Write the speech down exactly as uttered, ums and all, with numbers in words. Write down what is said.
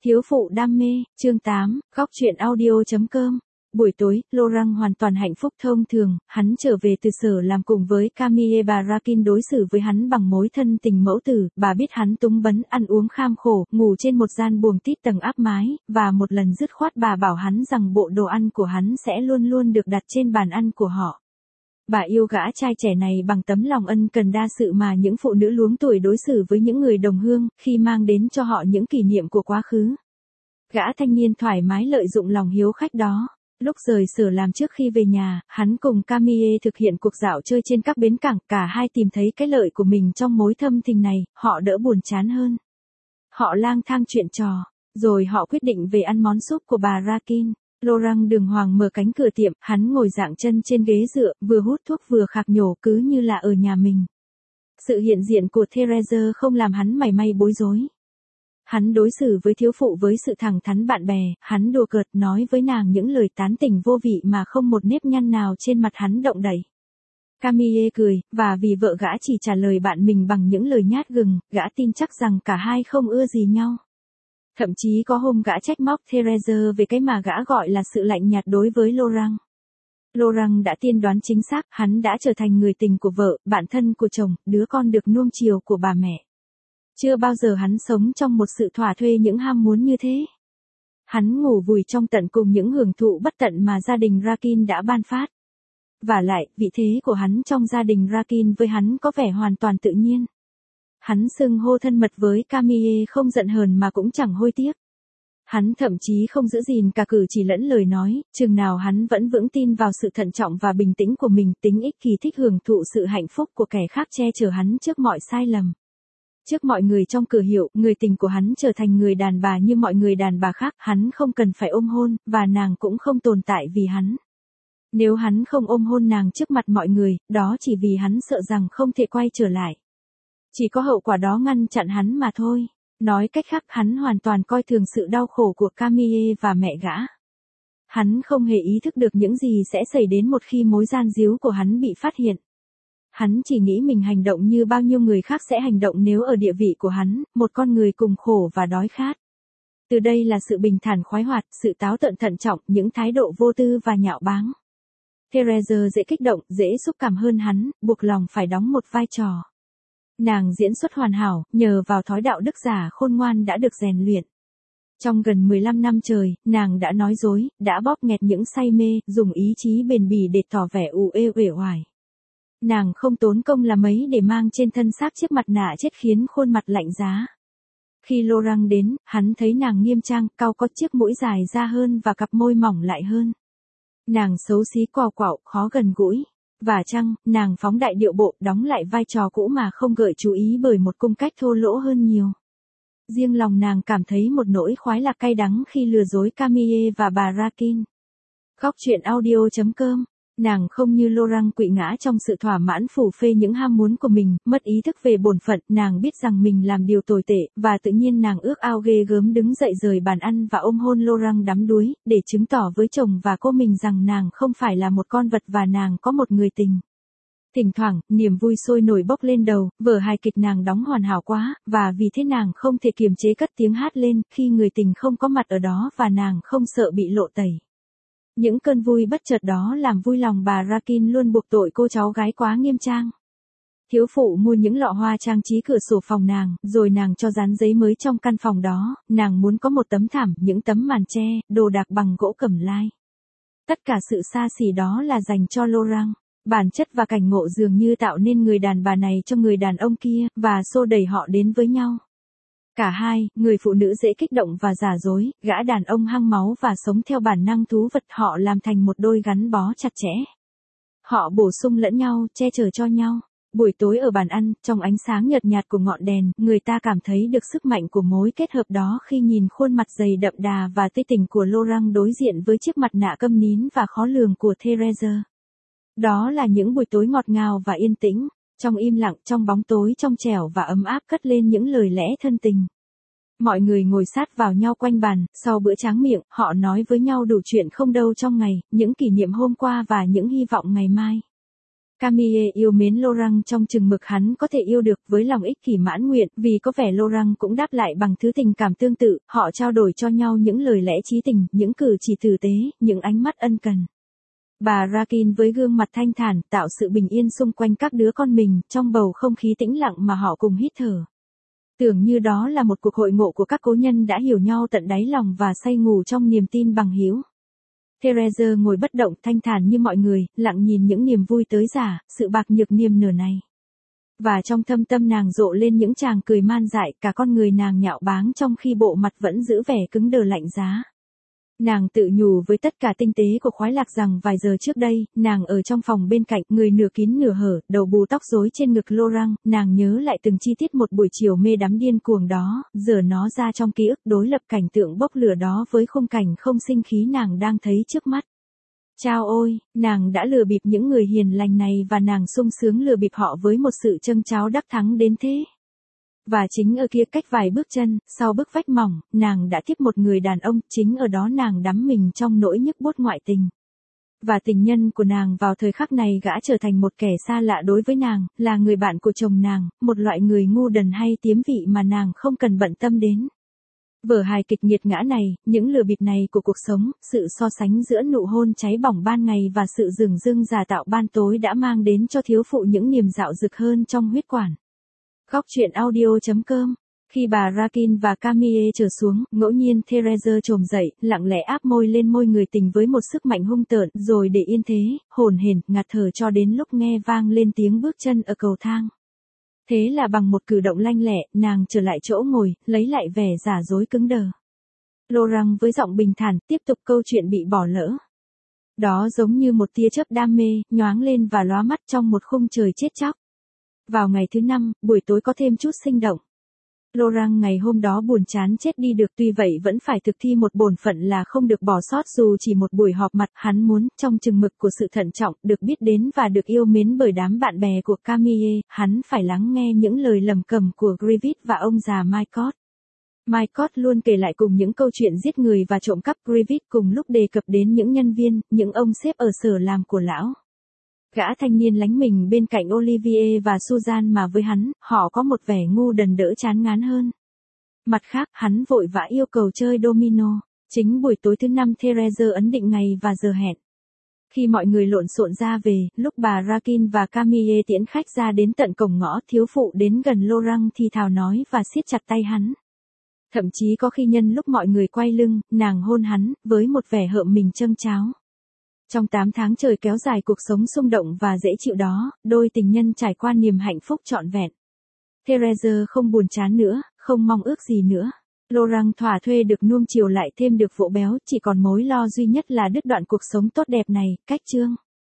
Thiếu phụ đam mê, chương tám, góc truyện audio chấm com. Buổi tối, Laurent hoàn toàn hạnh phúc thông thường, hắn trở về từ sở làm cùng với Camille. Bà Rakin đối xử với hắn bằng mối thân tình mẫu tử, bà biết hắn túng bấn ăn uống kham khổ, ngủ trên một gian buồng tít tầng áp mái, và một lần dứt khoát bà bảo hắn rằng bộ đồ ăn của hắn sẽ luôn luôn được đặt trên bàn ăn của họ. Bà yêu gã trai trẻ này bằng tấm lòng ân cần đa sự mà những phụ nữ luống tuổi đối xử với những người đồng hương, khi mang đến cho họ những kỷ niệm của quá khứ. Gã thanh niên thoải mái lợi dụng lòng hiếu khách đó. Lúc rời sở làm trước khi về nhà, hắn cùng Camille thực hiện cuộc dạo chơi trên các bến cảng, cả hai tìm thấy cái lợi của mình trong mối thâm tình này, họ đỡ buồn chán hơn. Họ lang thang chuyện trò, rồi họ quyết định về ăn món súp của bà Rakin. Laurent đường hoàng mở cánh cửa tiệm, hắn ngồi dạng chân trên ghế dựa, vừa hút thuốc vừa khạc nhổ cứ như là ở nhà mình. Sự hiện diện của Therese không làm hắn mảy may bối rối. Hắn đối xử với thiếu phụ với sự thẳng thắn bạn bè, hắn đùa cợt nói với nàng những lời tán tỉnh vô vị mà không một nếp nhăn nào trên mặt hắn động đậy. Camille cười, và vì vợ gã chỉ trả lời bạn mình bằng những lời nhát gừng, gã tin chắc rằng cả hai không ưa gì nhau. Thậm chí có hôm gã trách móc Therese về cái mà gã gọi là sự lạnh nhạt đối với Laurent. Laurent đã tiên đoán chính xác, hắn đã trở thành người tình của vợ, bạn thân của chồng, đứa con được nuông chiều của bà mẹ. Chưa bao giờ hắn sống trong một sự thỏa thuê những ham muốn như thế. Hắn ngủ vùi trong tận cùng những hưởng thụ bất tận mà gia đình Rakin đã ban phát. Vả lại, vị thế của hắn trong gia đình Rakin với hắn có vẻ hoàn toàn tự nhiên. Hắn xưng hô thân mật với Camille không giận hờn mà cũng chẳng hối tiếc. Hắn thậm chí không giữ gìn cả cử chỉ lẫn lời nói, chừng nào hắn vẫn vững tin vào sự thận trọng và bình tĩnh của mình, tính ích kỷ thích hưởng thụ sự hạnh phúc của kẻ khác che chở hắn trước mọi sai lầm. Trước mọi người trong cửa hiệu, người tình của hắn trở thành người đàn bà như mọi người đàn bà khác, hắn không cần phải ôm hôn, và nàng cũng không tồn tại vì hắn. Nếu hắn không ôm hôn nàng trước mặt mọi người, đó chỉ vì hắn sợ rằng không thể quay trở lại. Chỉ có hậu quả đó ngăn chặn hắn mà thôi. Nói cách khác, hắn hoàn toàn coi thường sự đau khổ của Camille và mẹ gã. Hắn không hề ý thức được những gì sẽ xảy đến một khi mối gian díu của hắn bị phát hiện. Hắn chỉ nghĩ mình hành động như bao nhiêu người khác sẽ hành động nếu ở địa vị của hắn, một con người cùng khổ và đói khát. Từ đây là sự bình thản khoái hoạt, sự táo tợn thận trọng, những thái độ vô tư và nhạo báng. Therese dễ kích động, dễ xúc cảm hơn hắn, buộc lòng phải đóng một vai trò. Nàng diễn xuất hoàn hảo, nhờ vào thói đạo đức giả khôn ngoan đã được rèn luyện. Trong gần mười lăm năm trời, nàng đã nói dối, đã bóp nghẹt những say mê, dùng ý chí bền bỉ để tỏ vẻ u ê uể oải. Nàng không tốn công là mấy để mang trên thân xác chiếc mặt nạ chết khiến khuôn mặt lạnh giá. Khi Laurent đến, hắn thấy nàng nghiêm trang, cau có chiếc mũi dài ra hơn và cặp môi mỏng lại hơn. Nàng xấu xí quào quạo, khó gần gũi. Và chăng, nàng phóng đại điệu bộ, đóng lại vai trò cũ mà không gợi chú ý bởi một cung cách thô lỗ hơn nhiều. Riêng lòng nàng cảm thấy một nỗi khoái lạc cay đắng khi lừa dối Camille và bà Rakin. Góc truyện audio chấm com. Nàng không như Laurent quỵ ngã trong sự thỏa mãn phủ phê những ham muốn của mình, mất ý thức về bổn phận, nàng biết rằng mình làm điều tồi tệ, và tự nhiên nàng ước ao ghê gớm đứng dậy rời bàn ăn và ôm hôn Laurent đắm đuối, để chứng tỏ với chồng và cô mình rằng nàng không phải là một con vật và nàng có một người tình. Thỉnh thoảng, niềm vui sôi nổi bốc lên đầu, vở hài kịch nàng đóng hoàn hảo quá, và vì thế nàng không thể kiềm chế cất tiếng hát lên, khi người tình không có mặt ở đó và nàng không sợ bị lộ tẩy. Những cơn vui bất chợt đó làm vui lòng bà Rakin luôn buộc tội cô cháu gái quá nghiêm trang. Thiếu phụ mua những lọ hoa trang trí cửa sổ phòng nàng, rồi nàng cho dán giấy mới trong căn phòng đó, nàng muốn có một tấm thảm, những tấm màn tre, đồ đạc bằng gỗ cẩm lai. Tất cả sự xa xỉ đó là dành cho Laurent. Bản chất và cảnh ngộ dường như tạo nên người đàn bà này cho người đàn ông kia, và xô đẩy họ đến với nhau. Cả hai, người phụ nữ dễ kích động và giả dối, gã đàn ông hăng máu và sống theo bản năng thú vật, họ làm thành một đôi gắn bó chặt chẽ. Họ bổ sung lẫn nhau, che chở cho nhau. Buổi tối ở bàn ăn, trong ánh sáng nhợt nhạt của ngọn đèn, người ta cảm thấy được sức mạnh của mối kết hợp đó khi nhìn khuôn mặt dày đậm đà và tươi tỉnh của Laurent đối diện với chiếc mặt nạ câm nín và khó lường của Therese. Đó là những buổi tối ngọt ngào và yên tĩnh. Trong im lặng, trong bóng tối trong trẻo và ấm áp cất lên những lời lẽ thân tình. Mọi người ngồi sát vào nhau quanh bàn, sau bữa tráng miệng, họ nói với nhau đủ chuyện không đâu trong ngày, những kỷ niệm hôm qua và những hy vọng ngày mai. Camille yêu mến Laurent trong chừng mực hắn có thể yêu được, với lòng ích kỷ mãn nguyện, vì có vẻ Laurent cũng đáp lại bằng thứ tình cảm tương tự, họ trao đổi cho nhau những lời lẽ chí tình, những cử chỉ tử tế, những ánh mắt ân cần. Bà Rakin với gương mặt thanh thản tạo sự bình yên xung quanh các đứa con mình, trong bầu không khí tĩnh lặng mà họ cùng hít thở. Tưởng như đó là một cuộc hội ngộ của các cố nhân đã hiểu nhau tận đáy lòng và say ngủ trong niềm tin bằng hữu. Therese ngồi bất động thanh thản như mọi người, lặng nhìn những niềm vui tới giả, sự bạc nhược niềm nở này. Và trong thâm tâm nàng rộ lên những tràng cười man dại, cả con người nàng nhạo báng trong khi bộ mặt vẫn giữ vẻ cứng đờ lạnh giá. Nàng tự nhủ với tất cả tinh tế của khoái lạc rằng vài giờ trước đây, nàng ở trong phòng bên cạnh, người nửa kín nửa hở, đầu bù tóc rối trên ngực Laurent, nàng nhớ lại từng chi tiết một buổi chiều mê đắm điên cuồng đó, giờ nó ra trong ký ức, đối lập cảnh tượng bốc lửa đó với khung cảnh không sinh khí nàng đang thấy trước mắt. Chao ôi, nàng đã lừa bịp những người hiền lành này và nàng sung sướng lừa bịp họ với một sự châng cháo đắc thắng đến thế. Và chính ở kia cách vài bước chân, sau bức vách mỏng, nàng đã tiếp một người đàn ông, chính ở đó nàng đắm mình trong nỗi nhức buốt ngoại tình. Và tình nhân của nàng vào thời khắc này gã trở thành một kẻ xa lạ đối với nàng, là người bạn của chồng nàng, một loại người ngu đần hay tiếm vị mà nàng không cần bận tâm đến. Vở hài kịch nghiệt ngã này, những lừa bịp này của cuộc sống, sự so sánh giữa nụ hôn cháy bỏng ban ngày và sự dửng dưng giả tạo ban tối đã mang đến cho thiếu phụ những niềm dạo dực hơn trong huyết quản. Góc truyện audio chấm com. Khi bà Rakin và Camille trở xuống, ngẫu nhiên Therese trồm dậy, lặng lẽ áp môi lên môi người tình với một sức mạnh hung tợn, rồi để yên thế, hồn hển, ngạt thở cho đến lúc nghe vang lên tiếng bước chân ở cầu thang. Thế là bằng một cử động lanh lẹ, nàng trở lại chỗ ngồi, lấy lại vẻ giả dối cứng đờ. Laurent với giọng bình thản, tiếp tục câu chuyện bị bỏ lỡ. Đó giống như một tia chớp đam mê, nhoáng lên và lóa mắt trong một khung trời chết chóc. Vào ngày thứ năm, buổi tối có thêm chút sinh động. Laurent ngày hôm đó buồn chán chết đi được, tuy vậy vẫn phải thực thi một bổn phận là không được bỏ sót dù chỉ một buổi họp mặt. Hắn muốn, trong chừng mực của sự thận trọng, được biết đến và được yêu mến bởi đám bạn bè của Camille, hắn phải lắng nghe những lời lẩm cẩm của Grivet và ông già Mycott. Mycott luôn kể lại cùng những câu chuyện giết người và trộm cắp, Grivet cùng lúc đề cập đến những nhân viên, những ông sếp ở sở làm của lão. Gã thanh niên lánh mình bên cạnh Olivier và Suzanne mà với hắn, họ có một vẻ ngu đần đỡ chán ngán hơn. Mặt khác, hắn vội vã yêu cầu chơi domino. Chính buổi tối thứ năm Therese ấn định ngày và giờ hẹn. Khi mọi người lộn xộn ra về, lúc bà Rakin và Camille tiễn khách ra đến tận cổng ngõ, thiếu phụ đến gần Laurent thì thào nói và siết chặt tay hắn. Thậm chí có khi nhân lúc mọi người quay lưng, nàng hôn hắn, với một vẻ hợm mình châng cháo. Trong tám tháng trời kéo dài cuộc sống xung động và dễ chịu đó, đôi tình nhân trải qua niềm hạnh phúc trọn vẹn. Therese không buồn chán nữa, không mong ước gì nữa. Laurent thỏa thuê được nuông chiều lại thêm được vỗ béo, chỉ còn mối lo duy nhất là đứt đoạn cuộc sống tốt đẹp này, cách chương.